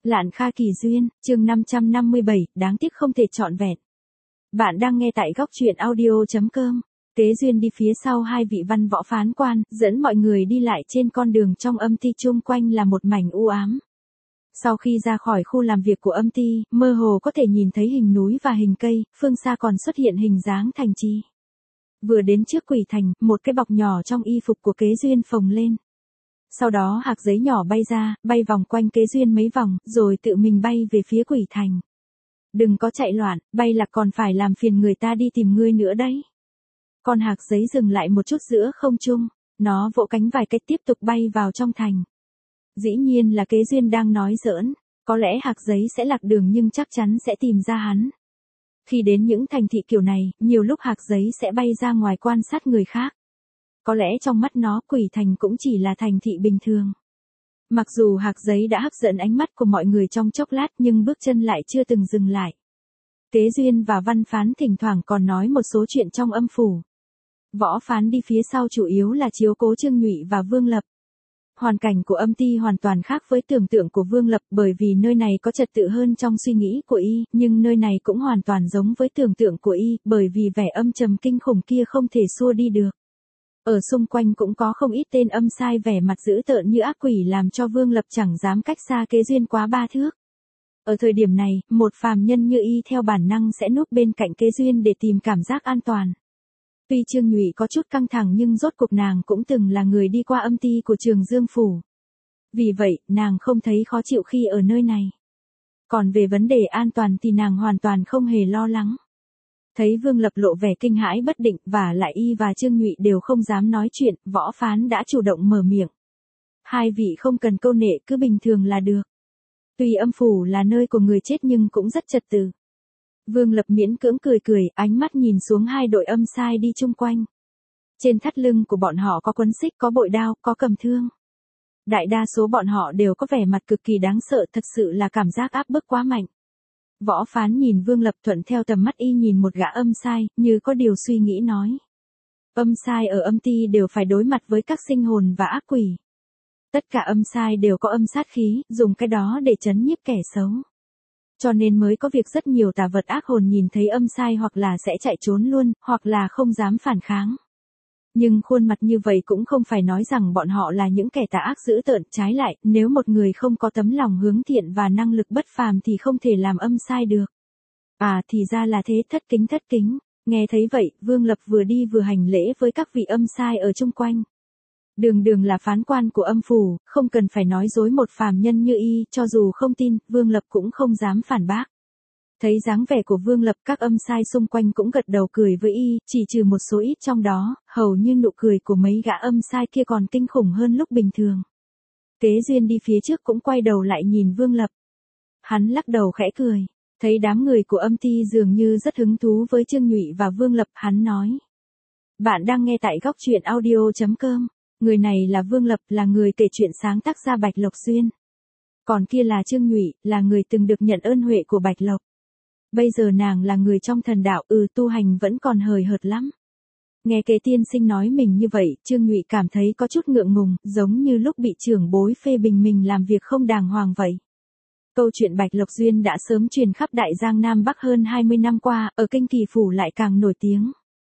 Lạn Kha Kỳ Duyên, chương 557, đáng tiếc không thể trọn vẹn. Bạn đang nghe tại góc truyện audio.com. Kế Duyên đi phía sau hai vị văn võ phán quan, dẫn mọi người đi lại trên con đường trong âm ty, chung quanh là một mảnh u ám. Sau khi ra khỏi khu làm việc của âm ty, mơ hồ có thể nhìn thấy hình núi và hình cây, phương xa còn xuất hiện hình dáng thành trì. Vừa đến trước quỷ thành, một cái bọc nhỏ trong y phục của Kế Duyên phồng lên. Sau đó hạc giấy nhỏ bay ra, bay vòng quanh Kế Duyên mấy vòng, rồi tự mình bay về phía quỷ thành. Đừng có chạy loạn, bay là còn phải làm phiền người ta đi tìm ngươi nữa đấy. Con hạc giấy dừng lại một chút giữa không trung, nó vỗ cánh vài cái tiếp tục bay vào trong thành. Dĩ nhiên là Kế Duyên đang nói giỡn, có lẽ hạc giấy sẽ lạc đường nhưng chắc chắn sẽ tìm ra hắn. Khi đến những thành thị kiểu này, nhiều lúc hạc giấy sẽ bay ra ngoài quan sát người khác. Có lẽ trong mắt nó quỷ thành cũng chỉ là thành thị bình thường. Mặc dù hạc giấy đã hấp dẫn ánh mắt của mọi người trong chốc lát nhưng bước chân lại chưa từng dừng lại. Kế Duyên và văn phán thỉnh thoảng còn nói một số chuyện trong âm phủ. Võ phán đi phía sau chủ yếu là chiếu cố Trương Nhụy và Vương Lập. Hoàn cảnh của âm ty hoàn toàn khác với tưởng tượng của Vương Lập, bởi vì nơi này có trật tự hơn trong suy nghĩ của y, nhưng nơi này cũng hoàn toàn giống với tưởng tượng của y, bởi vì vẻ âm trầm kinh khủng kia không thể xua đi được. Ở xung quanh cũng có không ít tên âm sai vẻ mặt dữ tợn như ác quỷ, làm cho Vương Lập chẳng dám cách xa Kế Duyên quá 3 thước. Ở thời điểm này, một phàm nhân như y theo bản năng sẽ núp bên cạnh Kế Duyên để tìm cảm giác an toàn. Tuy Trương Nhụy có chút căng thẳng nhưng rốt cuộc nàng cũng từng là người đi qua âm ty của Trường Dương Phủ. Vì vậy, nàng không thấy khó chịu khi ở nơi này. Còn về vấn đề an toàn thì nàng hoàn toàn không hề lo lắng. Thấy Vương Lập lộ vẻ kinh hãi bất định, và lại y và Trương Nhụy đều không dám nói chuyện, võ phán đã chủ động mở miệng. Hai vị không cần câu nệ, cứ bình thường là được. Tuy âm phủ là nơi của người chết nhưng cũng rất trật tự. Vương Lập miễn cưỡng cười cười, ánh mắt nhìn xuống hai đội âm sai đi chung quanh. Trên thắt lưng của bọn họ có quấn xích, có bội đao, có cầm thương. Đại đa số bọn họ đều có vẻ mặt cực kỳ đáng sợ, thật sự là cảm giác áp bức quá mạnh. Võ phán nhìn Vương Lập, thuận theo tầm mắt y nhìn một gã âm sai, như có điều suy nghĩ nói. Âm sai ở âm ty đều phải đối mặt với các sinh hồn và ác quỷ. Tất cả âm sai đều có âm sát khí, dùng cái đó để trấn nhiếp kẻ xấu. Cho nên mới có việc rất nhiều tà vật ác hồn nhìn thấy âm sai hoặc là sẽ chạy trốn luôn, hoặc là không dám phản kháng. Nhưng khuôn mặt như vậy cũng không phải nói rằng bọn họ là những kẻ tà ác dữ tợn, trái lại, nếu một người không có tấm lòng hướng thiện và năng lực bất phàm thì không thể làm âm sai được. À thì ra là thế, thất kính. Nghe thấy vậy, Vương Lập vừa đi vừa hành lễ với các vị âm sai ở chung quanh. Đường là phán quan của âm phủ, không cần phải nói dối một phàm nhân như y, cho dù không tin, Vương Lập cũng không dám phản bác. Thấy dáng vẻ của Vương Lập, các âm sai xung quanh cũng gật đầu cười với y, chỉ trừ một số ít trong đó, hầu như nụ cười của mấy gã âm sai kia còn kinh khủng hơn lúc bình thường. Kế Duyên đi phía trước cũng quay đầu lại nhìn Vương Lập. Hắn lắc đầu khẽ cười, thấy đám người của âm ty dường như rất hứng thú với Trương Nhụy và Vương Lập, hắn nói. Bạn đang nghe tại góc truyện audio.com. Người này là Vương Lập, là người kể chuyện sáng tác ra Bạch Lộc Xuyên. Còn kia là Trương Nhụy, là người từng được nhận ơn huệ của Bạch Lộc. Bây giờ nàng là người trong thần đạo, tu hành vẫn còn hời hợt lắm. Nghe Kế tiên sinh nói mình như vậy, Trương Nhụy cảm thấy có chút ngượng ngùng, giống như lúc bị trưởng bối phê bình mình làm việc không đàng hoàng vậy. Câu chuyện Bạch Lộc Duyên đã sớm truyền khắp Đại Giang Nam Bắc hơn 20 năm qua, ở Kinh Kỳ Phủ lại càng nổi tiếng.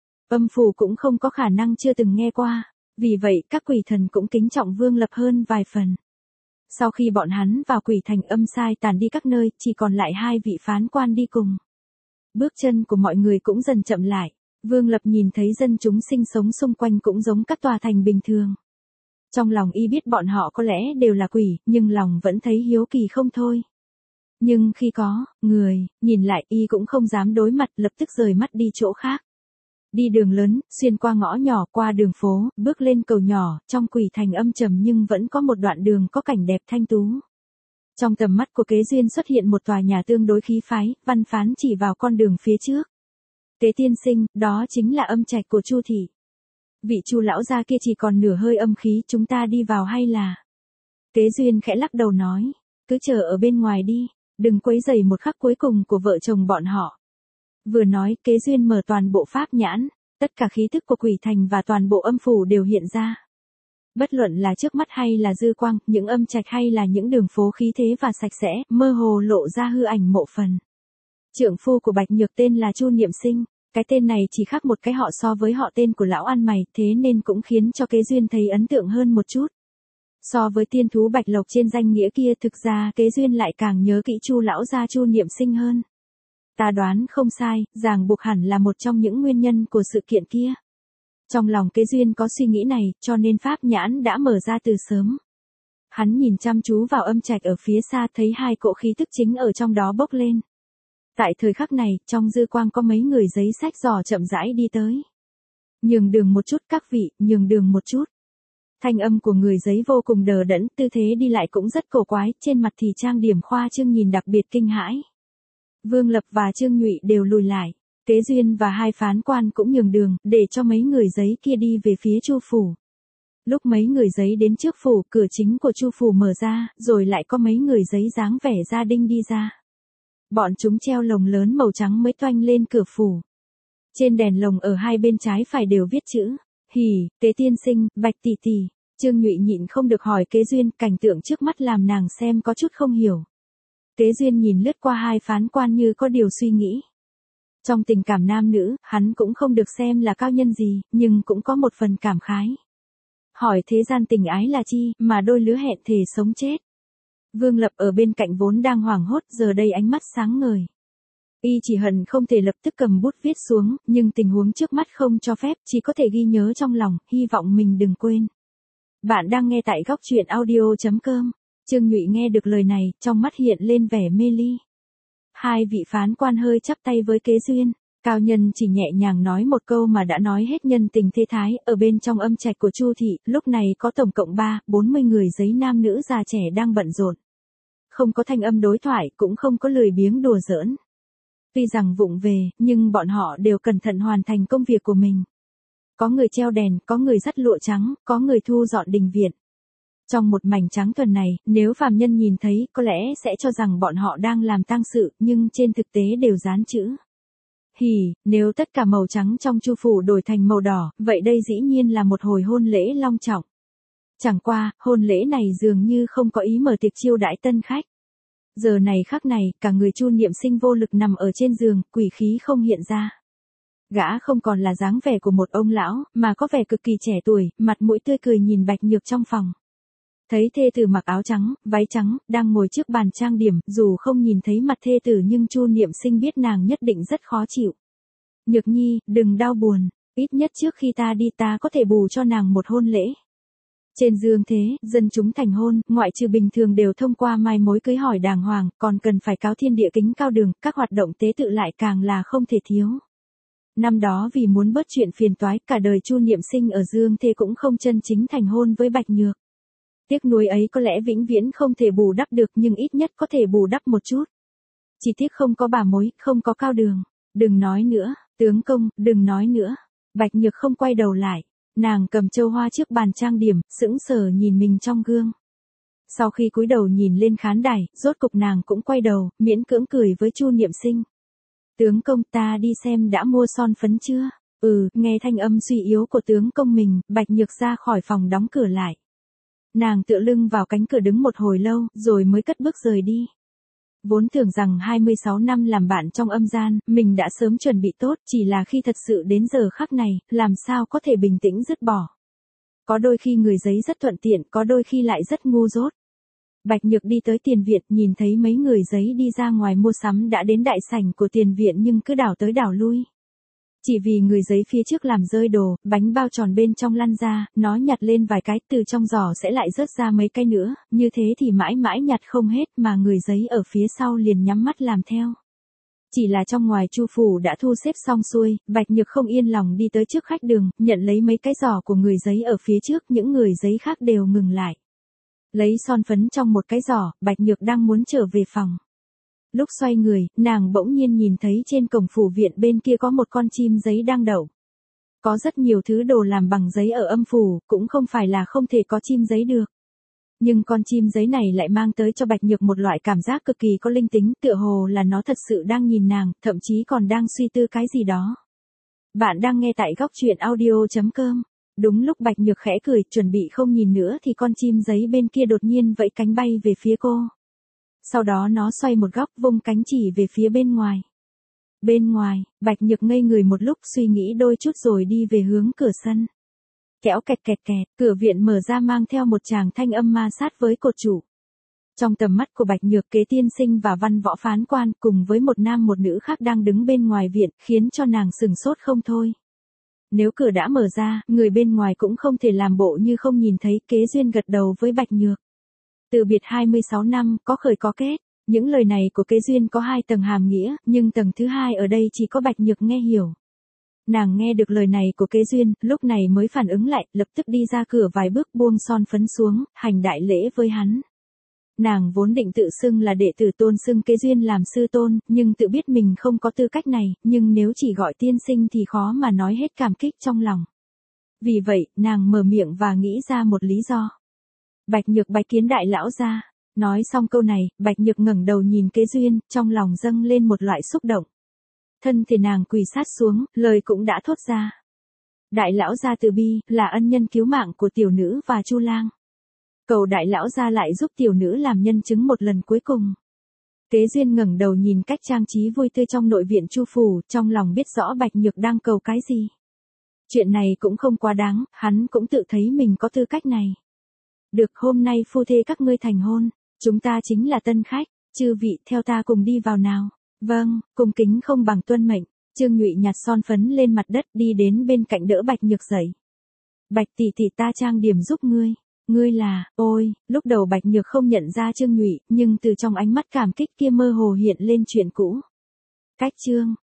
Âm phủ cũng không có khả năng chưa từng nghe qua. Vì vậy, các quỷ thần cũng kính trọng Vương Lập hơn vài phần. Sau khi bọn hắn vào quỷ thành, âm sai tàn đi các nơi, chỉ còn lại hai vị phán quan đi cùng. Bước chân của mọi người cũng dần chậm lại. Vương Lập nhìn thấy dân chúng sinh sống xung quanh cũng giống các tòa thành bình thường. Trong lòng y biết bọn họ có lẽ đều là quỷ, nhưng lòng vẫn thấy hiếu kỳ không thôi. Nhưng khi có người nhìn lại, y cũng không dám đối mặt, lập tức rời mắt đi chỗ khác. Đi đường lớn, xuyên qua ngõ nhỏ, qua đường phố, bước lên cầu nhỏ, trong quỷ thành âm trầm nhưng vẫn có một đoạn đường có cảnh đẹp thanh tú. Trong tầm mắt của Kế Duyên xuất hiện một tòa nhà tương đối khí phái, văn phán chỉ vào con đường phía trước. Kế tiên sinh, đó chính là âm trạch của Chu thị. Vị Chu lão gia kia chỉ còn nửa hơi âm khí, chúng ta đi vào hay là? Kế Duyên khẽ lắc đầu nói, cứ chờ ở bên ngoài đi, đừng quấy rầy một khắc cuối cùng của vợ chồng bọn họ. Vừa nói, Kế Duyên mở toàn bộ pháp nhãn, tất cả khí tức của quỷ thành và toàn bộ âm phủ đều hiện ra. Bất luận là trước mắt hay là dư quang, những âm trạch hay là những đường phố khí thế và sạch sẽ, mơ hồ lộ ra hư ảnh mộ phần. Trượng phu của Bạch Nhược tên là Chu Niệm Sinh, cái tên này chỉ khác một cái họ so với họ tên của lão ăn mày, thế nên cũng khiến cho Kế Duyên thấy ấn tượng hơn một chút. So với tiên thú Bạch Lộc trên danh nghĩa kia, thực ra Kế Duyên lại càng nhớ kỹ Chu lão gia Chu Niệm Sinh hơn. Ta đoán không sai, ràng buộc hẳn là một trong những nguyên nhân của sự kiện kia. Trong lòng Kế Duyên có suy nghĩ này, cho nên pháp nhãn đã mở ra từ sớm. Hắn nhìn chăm chú vào âm trạch ở phía xa, thấy hai cỗ khí tức chính ở trong đó bốc lên. Tại thời khắc này, trong dư quang có mấy người giấy sách giỏ chậm rãi đi tới. Nhường đường một chút các vị, nhường đường một chút. Thanh âm của người giấy vô cùng đờ đẫn, tư thế đi lại cũng rất cổ quái, trên mặt thì trang điểm khoa trương nhìn đặc biệt kinh hãi. Vương Lập và Trương Nhụy đều lùi lại. Kế Duyên và hai phán quan cũng nhường đường, để cho mấy người giấy kia đi về phía Chu phủ. Lúc mấy người giấy đến trước phủ, cửa chính của Chu phủ mở ra, rồi lại có mấy người giấy dáng vẻ gia đình đi ra. Bọn chúng treo lồng lớn màu trắng mới toanh lên cửa phủ. Trên đèn lồng ở hai bên trái phải đều viết chữ: Hỉ, Kế tiên sinh, Bạch tỷ tỷ. Trương Nhụy nhịn không được hỏi Kế Duyên, cảnh tượng trước mắt làm nàng xem có chút không hiểu. Kế Duyên nhìn lướt qua hai phán quan như có điều suy nghĩ. Trong tình cảm nam nữ, hắn cũng không được xem là cao nhân gì, nhưng cũng có một phần cảm khái. Hỏi thế gian tình ái là chi, mà đôi lứa hẹn thề sống chết. Vương Lập ở bên cạnh vốn đang hoảng hốt, giờ đây ánh mắt sáng ngời. Y chỉ hận không thể lập tức cầm bút viết xuống, nhưng tình huống trước mắt không cho phép, chỉ có thể ghi nhớ trong lòng, hy vọng mình đừng quên. Bạn đang nghe tại góc truyện audio.com. Trương Nhụy nghe được lời này, trong mắt hiện lên vẻ mê ly. Hai vị phán quan hơi chắp tay với Kế Duyên, cao nhân chỉ nhẹ nhàng nói một câu mà đã nói hết nhân tình thế thái. Ở bên trong âm trạch của Chu thị, lúc này có tổng cộng 40 người giấy nam nữ già trẻ đang bận rộn. Không có thanh âm đối thoại, cũng không có lười biếng đùa giỡn. Tuy rằng vụng về, nhưng bọn họ đều cẩn thận hoàn thành công việc của mình. Có người treo đèn, có người dắt lụa trắng, có người thu dọn đình viện. Trong một mảnh trắng thuần này, nếu phàm nhân nhìn thấy, có lẽ sẽ cho rằng bọn họ đang làm tang sự, nhưng trên thực tế đều dán chữ Hỉ. Nếu tất cả màu trắng trong Chu phủ đổi thành màu đỏ, vậy đây dĩ nhiên là một hồi hôn lễ long trọng. Chẳng qua, hôn lễ này dường như không có ý mở tiệc chiêu đãi tân khách. Giờ này khắc này, cả người Chu Niệm Sinh vô lực nằm ở trên giường, quỷ khí không hiện ra. Gã không còn là dáng vẻ của một ông lão, mà có vẻ cực kỳ trẻ tuổi, mặt mũi tươi cười nhìn Bạch Nhược trong phòng. Thấy thê tử mặc áo trắng, váy trắng, đang ngồi trước bàn trang điểm, dù không nhìn thấy mặt thê tử nhưng Chu Niệm Sinh biết nàng nhất định rất khó chịu. Nhược nhi, đừng đau buồn, ít nhất trước khi ta đi ta có thể bù cho nàng một hôn lễ. Trên dương thế, dân chúng thành hôn, ngoại trừ bình thường đều thông qua mai mối cưới hỏi đàng hoàng, còn cần phải cáo thiên địa kính cao đường, các hoạt động tế tự lại càng là không thể thiếu. Năm đó vì muốn bớt chuyện phiền toái, cả đời Chu Niệm Sinh ở dương thế cũng không chân chính thành hôn với Bạch Nhược. Tiếc nuối ấy có lẽ vĩnh viễn không thể bù đắp được, nhưng ít nhất có thể bù đắp một chút. Chỉ tiếc không có bà mối, không có cao đường. Đừng nói nữa, tướng công, đừng nói nữa. Bạch Nhược không quay đầu lại. Nàng cầm châu hoa trước bàn trang điểm, sững sờ nhìn mình trong gương. Sau khi cúi đầu nhìn lên khán đài, rốt cục nàng cũng quay đầu, miễn cưỡng cười với Chu Niệm Sinh. Tướng công, ta đi xem đã mua son phấn chưa? Nghe thanh âm suy yếu của tướng công mình, Bạch Nhược ra khỏi phòng đóng cửa lại. Nàng tựa lưng vào cánh cửa đứng một hồi lâu, rồi mới cất bước rời đi. Vốn tưởng rằng 26 năm làm bạn trong âm gian, mình đã sớm chuẩn bị tốt, chỉ là khi thật sự đến giờ khắc này, làm sao có thể bình tĩnh dứt bỏ. Có đôi khi người giấy rất thuận tiện, có đôi khi lại rất ngu dốt. Bạch Nhược đi tới tiền viện, nhìn thấy mấy người giấy đi ra ngoài mua sắm đã đến đại sảnh của tiền viện nhưng cứ đảo tới đảo lui. Chỉ vì người giấy phía trước làm rơi đồ, bánh bao tròn bên trong lăn ra, nó nhặt lên vài cái, từ trong giỏ sẽ lại rớt ra mấy cái nữa, như thế thì mãi mãi nhặt không hết mà người giấy ở phía sau liền nhắm mắt làm theo. Chỉ là trong ngoài Chu phủ đã thu xếp xong xuôi, Bạch Nhược không yên lòng đi tới trước khách đường, nhận lấy mấy cái giỏ của người giấy ở phía trước, những người giấy khác đều ngừng lại. Lấy son phấn trong một cái giỏ, Bạch Nhược đang muốn trở về phòng. Lúc xoay người, nàng bỗng nhiên nhìn thấy trên cổng phủ viện bên kia có một con chim giấy đang đậu. Có rất nhiều thứ đồ làm bằng giấy ở âm phủ, cũng không phải là không thể có chim giấy được. Nhưng con chim giấy này lại mang tới cho Bạch Nhược một loại cảm giác cực kỳ có linh tính, tựa hồ là nó thật sự đang nhìn nàng, thậm chí còn đang suy tư cái gì đó. Bạn đang nghe tại góc truyện audio.com. Đúng lúc Bạch Nhược khẽ cười, chuẩn bị không nhìn nữa thì con chim giấy bên kia đột nhiên vẫy cánh bay về phía cô. Sau đó nó xoay một góc vung cánh chỉ về phía bên ngoài. Bên ngoài, Bạch Nhược ngây người một lúc suy nghĩ đôi chút rồi đi về hướng cửa sân. Kéo kẹt kẹt kẹt, cửa viện mở ra mang theo một tràng thanh âm ma sát với cột trụ. Trong tầm mắt của Bạch Nhược, Kế tiên sinh và văn võ phán quan cùng với một nam một nữ khác đang đứng bên ngoài viện, khiến cho nàng sừng sốt không thôi. Nếu cửa đã mở ra, người bên ngoài cũng không thể làm bộ như không nhìn thấy. Kế Duyên gật đầu với Bạch Nhược. Từ biệt 26 năm, có khởi có kết. Những lời này của Kế Duyên có hai tầng hàm nghĩa, nhưng tầng thứ hai ở đây chỉ có Bạch Nhược nghe hiểu. Nàng nghe được lời này của Kế Duyên, lúc này mới phản ứng lại, lập tức đi ra cửa vài bước buông son phấn xuống, hành đại lễ với hắn. Nàng vốn định tự xưng là đệ tử tôn xưng Kế Duyên làm sư tôn, nhưng tự biết mình không có tư cách này, nhưng nếu chỉ gọi tiên sinh thì khó mà nói hết cảm kích trong lòng. Vì vậy, nàng mở miệng và nghĩ ra một lý do. Bạch Nhược bái kiến đại lão gia. Nói xong câu này, Bạch Nhược ngẩng đầu nhìn Kế Duyên, trong lòng dâng lên một loại xúc động. Thân thể nàng quỳ sát xuống, lời cũng đã thốt ra. Đại lão gia từ bi, là ân nhân cứu mạng của tiểu nữ và Chu Lang. Cầu đại lão gia lại giúp tiểu nữ làm nhân chứng một lần cuối cùng. Kế Duyên ngẩng đầu nhìn cách trang trí vui tươi trong nội viện Chu phủ, trong lòng biết rõ Bạch Nhược đang cầu cái gì. Chuyện này cũng không quá đáng, hắn cũng tự thấy mình có tư cách này. Được, hôm nay phu thê các ngươi thành hôn, chúng ta chính là tân khách, chư vị theo ta cùng đi vào nào. Vâng, cung kính không bằng tuân mệnh. Trương Nhụy nhặt son phấn lên mặt đất đi đến bên cạnh đỡ Bạch Nhược dậy. Bạch tỷ tỷ ta trang điểm giúp ngươi. Ngươi là, ôi, lúc đầu Bạch Nhược không nhận ra Trương Nhụy, nhưng từ trong ánh mắt cảm kích kia mơ hồ hiện lên chuyện cũ. Cách Trương